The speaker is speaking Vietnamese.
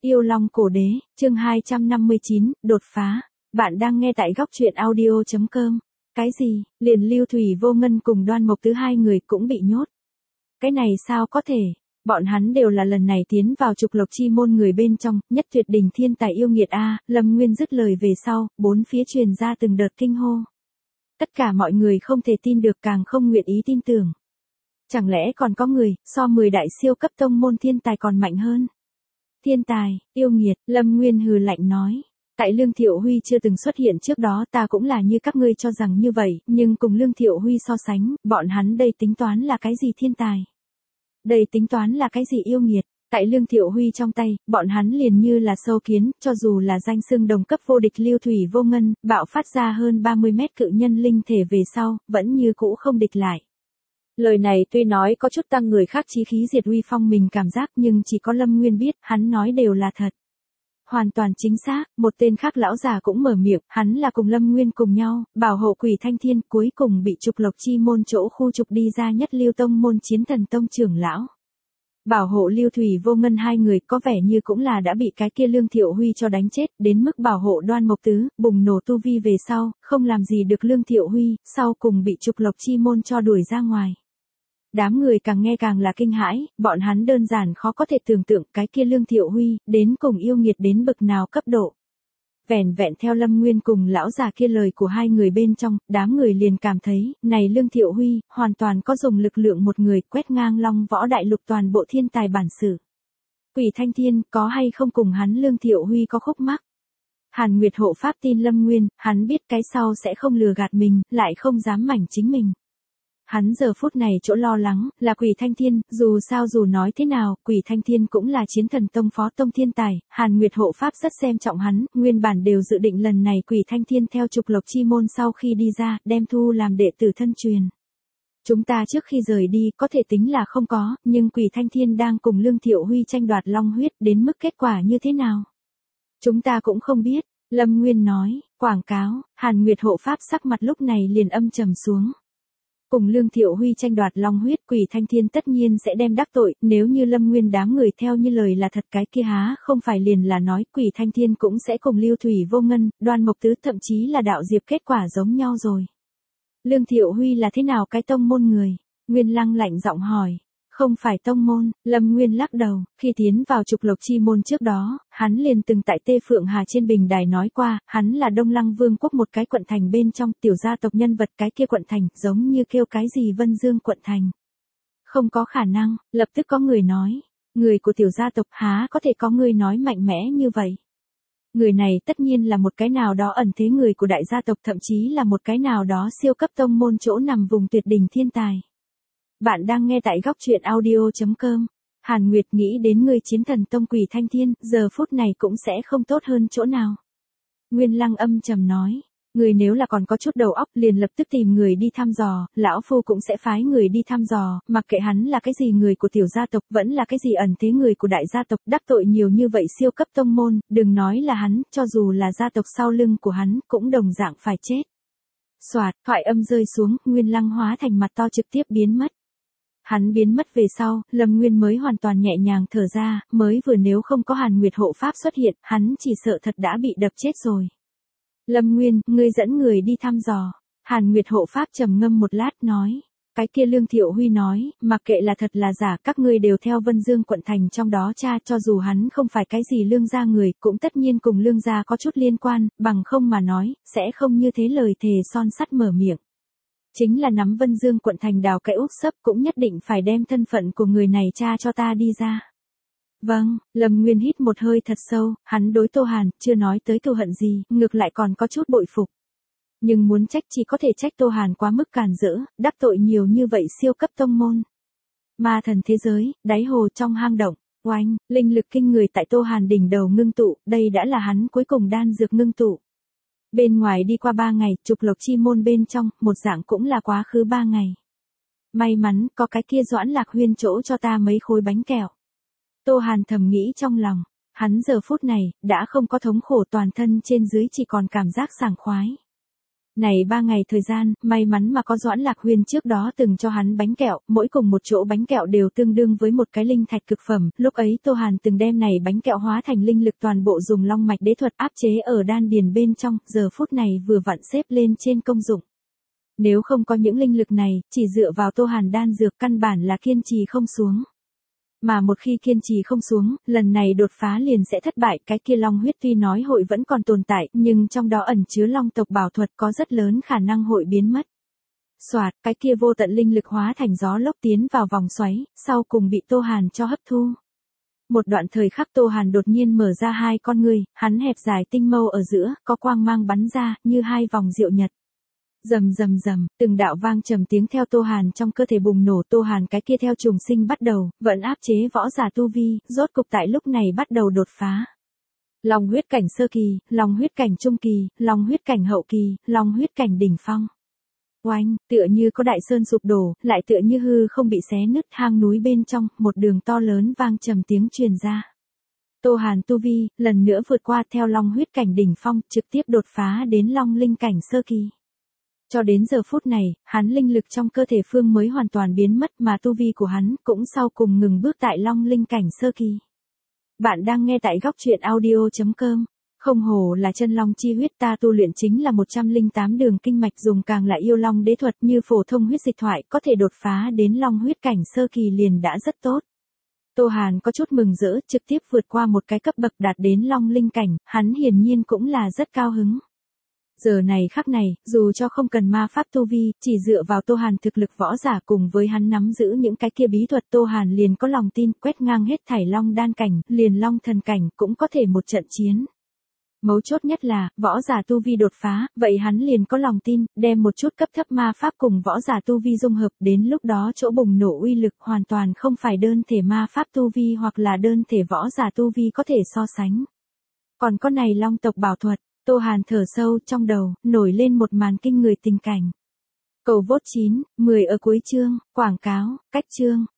Yêu Long Cổ Đế, chương 259, đột phá. Bạn đang nghe tại góc truyện audio.com. Cái gì, liền Lưu Thủy Vô Ngân cùng Đoan Mộc Tứ hai người cũng bị nhốt. Cái này sao có thể, bọn hắn đều là lần này tiến vào trục lộc chi môn người bên trong, nhất tuyệt đỉnh thiên tài yêu nghiệt a. Lâm Nguyên dứt lời về sau, bốn phía truyền ra từng đợt kinh hô. Tất cả mọi người không thể tin được càng không nguyện ý tin tưởng. Chẳng lẽ còn có người, so 10 đại siêu cấp tông môn thiên tài còn mạnh hơn? Thiên tài, yêu nghiệt, Lâm Nguyên hừ lạnh nói. Tại Lương Thiệu Huy chưa từng xuất hiện trước đó ta cũng là như các ngươi cho rằng như vậy, nhưng cùng Lương Thiệu Huy so sánh, bọn hắn đây tính toán là cái gì thiên tài? Đây tính toán là cái gì yêu nghiệt? Tại Lương Thiệu Huy trong tay, bọn hắn liền như là sâu kiến, cho dù là danh xưng đồng cấp vô địch Lưu Thủy Vô Ngân, bạo phát ra hơn 30 mét cự nhân linh thể về sau, vẫn như cũ không địch lại. Lời này tuy nói có chút tăng người khác chí khí diệt uy phong mình cảm giác nhưng chỉ có Lâm Nguyên biết, hắn nói đều là thật. Hoàn toàn chính xác, một tên khác lão già cũng mở miệng, hắn là cùng Lâm Nguyên cùng nhau, bảo hộ Quỷ Thanh Thiên cuối cùng bị trục lộc chi môn chỗ khu trục đi ra Nhất Lưu Tông môn Chiến Thần Tông trưởng lão. Bảo hộ Lưu Thủy Vô Ngân hai người có vẻ như cũng là đã bị cái kia Lương Thiệu Huy cho đánh chết, đến mức bảo hộ Đoan Mộc Tứ, bùng nổ tu vi về sau, không làm gì được Lương Thiệu Huy, sau cùng bị trục lộc chi môn cho đuổi ra ngoài. Đám người càng nghe càng là kinh hãi, bọn hắn đơn giản khó có thể tưởng tượng cái kia Lương Thiệu Huy, đến cùng yêu nghiệt đến bậc nào cấp độ. Vẻn vẹn theo Lâm Nguyên cùng lão già kia lời của hai người bên trong, đám người liền cảm thấy, này Lương Thiệu Huy, hoàn toàn có dùng lực lượng một người quét ngang Long Võ Đại Lục toàn bộ thiên tài bản sử. Quỷ Thanh Thiên, có hay không cùng hắn Lương Thiệu Huy có khúc mắc? Hàn Nguyệt hộ pháp tin Lâm Nguyên, hắn biết cái sau sẽ không lừa gạt mình, lại không dám mảnh chính mình. Hắn giờ phút này chỗ lo lắng, là Quỷ Thanh Thiên, dù sao dù nói thế nào, Quỷ Thanh Thiên cũng là Chiến Thần Tông phó tông thiên tài, Hàn Nguyệt hộ pháp rất xem trọng hắn, nguyên bản đều dự định lần này Quỷ Thanh Thiên theo trục lộc chi môn sau khi đi ra, đem thu làm đệ tử thân truyền. Chúng ta trước khi rời đi, có thể tính là không có, nhưng Quỷ Thanh Thiên đang cùng Lương Thiệu Huy tranh đoạt long huyết, đến mức kết quả như thế nào? Chúng ta cũng không biết, Lâm Nguyên nói, quảng cáo, Hàn Nguyệt hộ pháp sắc mặt lúc này liền âm trầm xuống. Cùng Lương Thiệu Huy tranh đoạt long huyết, Quỷ Thanh Thiên tất nhiên sẽ đem đắc tội, nếu như Lâm Nguyên đám người theo như lời là thật cái kia há không phải liền là nói Quỷ Thanh Thiên cũng sẽ cùng Lưu Thủy Vô Ngân, Đoan Mộc Tứ thậm chí là đạo diệp kết quả giống nhau rồi. Lương Thiệu Huy là thế nào cái tông môn người? Nguyên Lăng lạnh giọng hỏi. Không phải tông môn, Lâm Nguyên lắc đầu, khi tiến vào trục lộc chi môn trước đó, hắn liền từng tại Tê Phượng Hà trên bình đài nói qua, hắn là Đông Lăng Vương quốc một cái quận thành bên trong tiểu gia tộc nhân vật cái kia quận thành, giống như kêu cái gì Vân Dương quận thành. Không có khả năng, lập tức có người nói, người của tiểu gia tộc há có thể có người nói mạnh mẽ như vậy. Người này tất nhiên là một cái nào đó ẩn thế người của đại gia tộc thậm chí là một cái nào đó siêu cấp tông môn chỗ nằm vùng tuyệt đỉnh thiên tài. Bạn đang nghe tại góc truyện audio.com. Hàn Nguyệt nghĩ đến người Chiến Thần Tông Quỷ Thanh Thiên, giờ phút này cũng sẽ không tốt hơn chỗ nào. Nguyên Lăng âm trầm nói, người nếu là còn có chút đầu óc liền lập tức tìm người đi thăm dò, lão phu cũng sẽ phái người đi thăm dò, mặc kệ hắn là cái gì người của tiểu gia tộc, vẫn là cái gì ẩn thế người của đại gia tộc, đắc tội nhiều như vậy siêu cấp tông môn, đừng nói là hắn, cho dù là gia tộc sau lưng của hắn, cũng đồng dạng phải chết. Soạt, thoại âm rơi xuống, Nguyên Lăng hóa thành mặt to trực tiếp biến mất. Hắn biến mất về sau, Lâm Nguyên mới hoàn toàn nhẹ nhàng thở ra, mới vừa nếu không có Hàn Nguyệt hộ pháp xuất hiện, hắn chỉ sợ thật đã bị đập chết rồi. Lâm Nguyên, ngươi dẫn người đi thăm dò. Hàn Nguyệt hộ pháp trầm ngâm một lát nói. Cái kia Lương Thiệu Huy nói, mặc kệ là thật là giả, các ngươi đều theo Vân Dương quận thành trong đó cha, cho dù hắn không phải cái gì Lương gia người, cũng tất nhiên cùng Lương gia có chút liên quan, bằng không mà nói, sẽ không như thế lời thề son sắt mở miệng. Chính là nắm Vân Dương quận thành đào cái úp sấp cũng nhất định phải đem thân phận của người này tra cho ta đi ra. Vâng, Lâm Nguyên hít một hơi thật sâu, hắn đối Tô Hàn, chưa nói tới thù hận gì, ngược lại còn có chút bội phục. Nhưng muốn trách chỉ có thể trách Tô Hàn quá mức càn rỡ, đắc tội nhiều như vậy siêu cấp tông môn. Ma thần thế giới, đáy hồ trong hang động, oanh, linh lực kinh người tại Tô Hàn đỉnh đầu ngưng tụ, đây đã là hắn cuối cùng đan dược ngưng tụ. Bên ngoài đi qua 3 ngày, trục lộc chi môn bên trong, một dạng cũng là quá khứ 3 ngày. May mắn, có cái kia Doãn Lạc Huyên chỗ cho ta mấy khối bánh kẹo. Tô Hàn thầm nghĩ trong lòng, hắn giờ phút này, đã không có thống khổ toàn thân trên dưới chỉ còn cảm giác sảng khoái. Này 3 ngày thời gian, may mắn mà có Doãn Lạc Huyên trước đó từng cho hắn bánh kẹo, mỗi cùng một chỗ bánh kẹo đều tương đương với một cái linh thạch cực phẩm, lúc ấy Tô Hàn từng đem này bánh kẹo hóa thành linh lực toàn bộ dùng long mạch đế thuật áp chế ở đan điền bên trong, giờ phút này vừa vặn xếp lên trên công dụng. Nếu không có những linh lực này, chỉ dựa vào Tô Hàn đan dược căn bản là kiên trì không xuống. Mà một khi kiên trì không xuống, lần này đột phá liền sẽ thất bại, cái kia long huyết tuy nói hội vẫn còn tồn tại, nhưng trong đó ẩn chứa long tộc bảo thuật có rất lớn khả năng hội biến mất. Soạt, cái kia vô tận linh lực hóa thành gió lốc tiến vào vòng xoáy, sau cùng bị Tô Hàn cho hấp thu. Một đoạn thời khắc Tô Hàn đột nhiên mở ra hai con người, hắn hẹp dài tinh mâu ở giữa, có quang mang bắn ra, như hai vòng diệu nhật. Rầm rầm rầm, từng đạo vang trầm tiếng theo Tô Hàn trong cơ thể bùng nổ, Tô Hàn cái kia theo trùng sinh bắt đầu, vẫn áp chế võ giả tu vi, rốt cục tại lúc này bắt đầu đột phá. Long huyết cảnh sơ kỳ, long huyết cảnh trung kỳ, long huyết cảnh hậu kỳ, long huyết cảnh đỉnh phong. Oanh, tựa như có đại sơn sụp đổ, lại tựa như hư không bị xé nứt, hang núi bên trong, một đường to lớn vang trầm tiếng truyền ra. Tô Hàn tu vi, lần nữa vượt qua theo long huyết cảnh đỉnh phong, trực tiếp đột phá đến long linh cảnh sơ kỳ. Cho đến giờ phút này, hắn linh lực trong cơ thể phương mới hoàn toàn biến mất mà tu vi của hắn cũng sau cùng ngừng bước tại long linh cảnh sơ kỳ. Bạn đang nghe tại góc truyện audio.com. Không hổ là chân long chi huyết, ta tu luyện chính là 108 đường kinh mạch, dùng càng là yêu long đế thuật như phổ thông huyết dịch thoại, có thể đột phá đến long huyết cảnh sơ kỳ liền đã rất tốt. Tô Hàn có chút mừng rỡ, trực tiếp vượt qua một cái cấp bậc đạt đến long linh cảnh, hắn hiển nhiên cũng là rất cao hứng. Giờ này khắc này, dù cho không cần ma pháp tu vi, chỉ dựa vào Tô Hàn thực lực võ giả cùng với hắn nắm giữ những cái kia bí thuật, Tô Hàn liền có lòng tin quét ngang hết thảy long đan cảnh, liền long thần cảnh cũng có thể một trận chiến. Mấu chốt nhất là, võ giả tu vi đột phá, vậy hắn liền có lòng tin, đem một chút cấp thấp ma pháp cùng võ giả tu vi dung hợp, đến lúc đó chỗ bùng nổ uy lực hoàn toàn không phải đơn thể ma pháp tu vi hoặc là đơn thể võ giả tu vi có thể so sánh. Còn có này long tộc bảo thuật, Tô Hàn thở sâu, trong đầu, nổi lên một màn kinh người tình cảnh. Cầu vote 9, 10 ở cuối chương, quảng cáo, cách chương.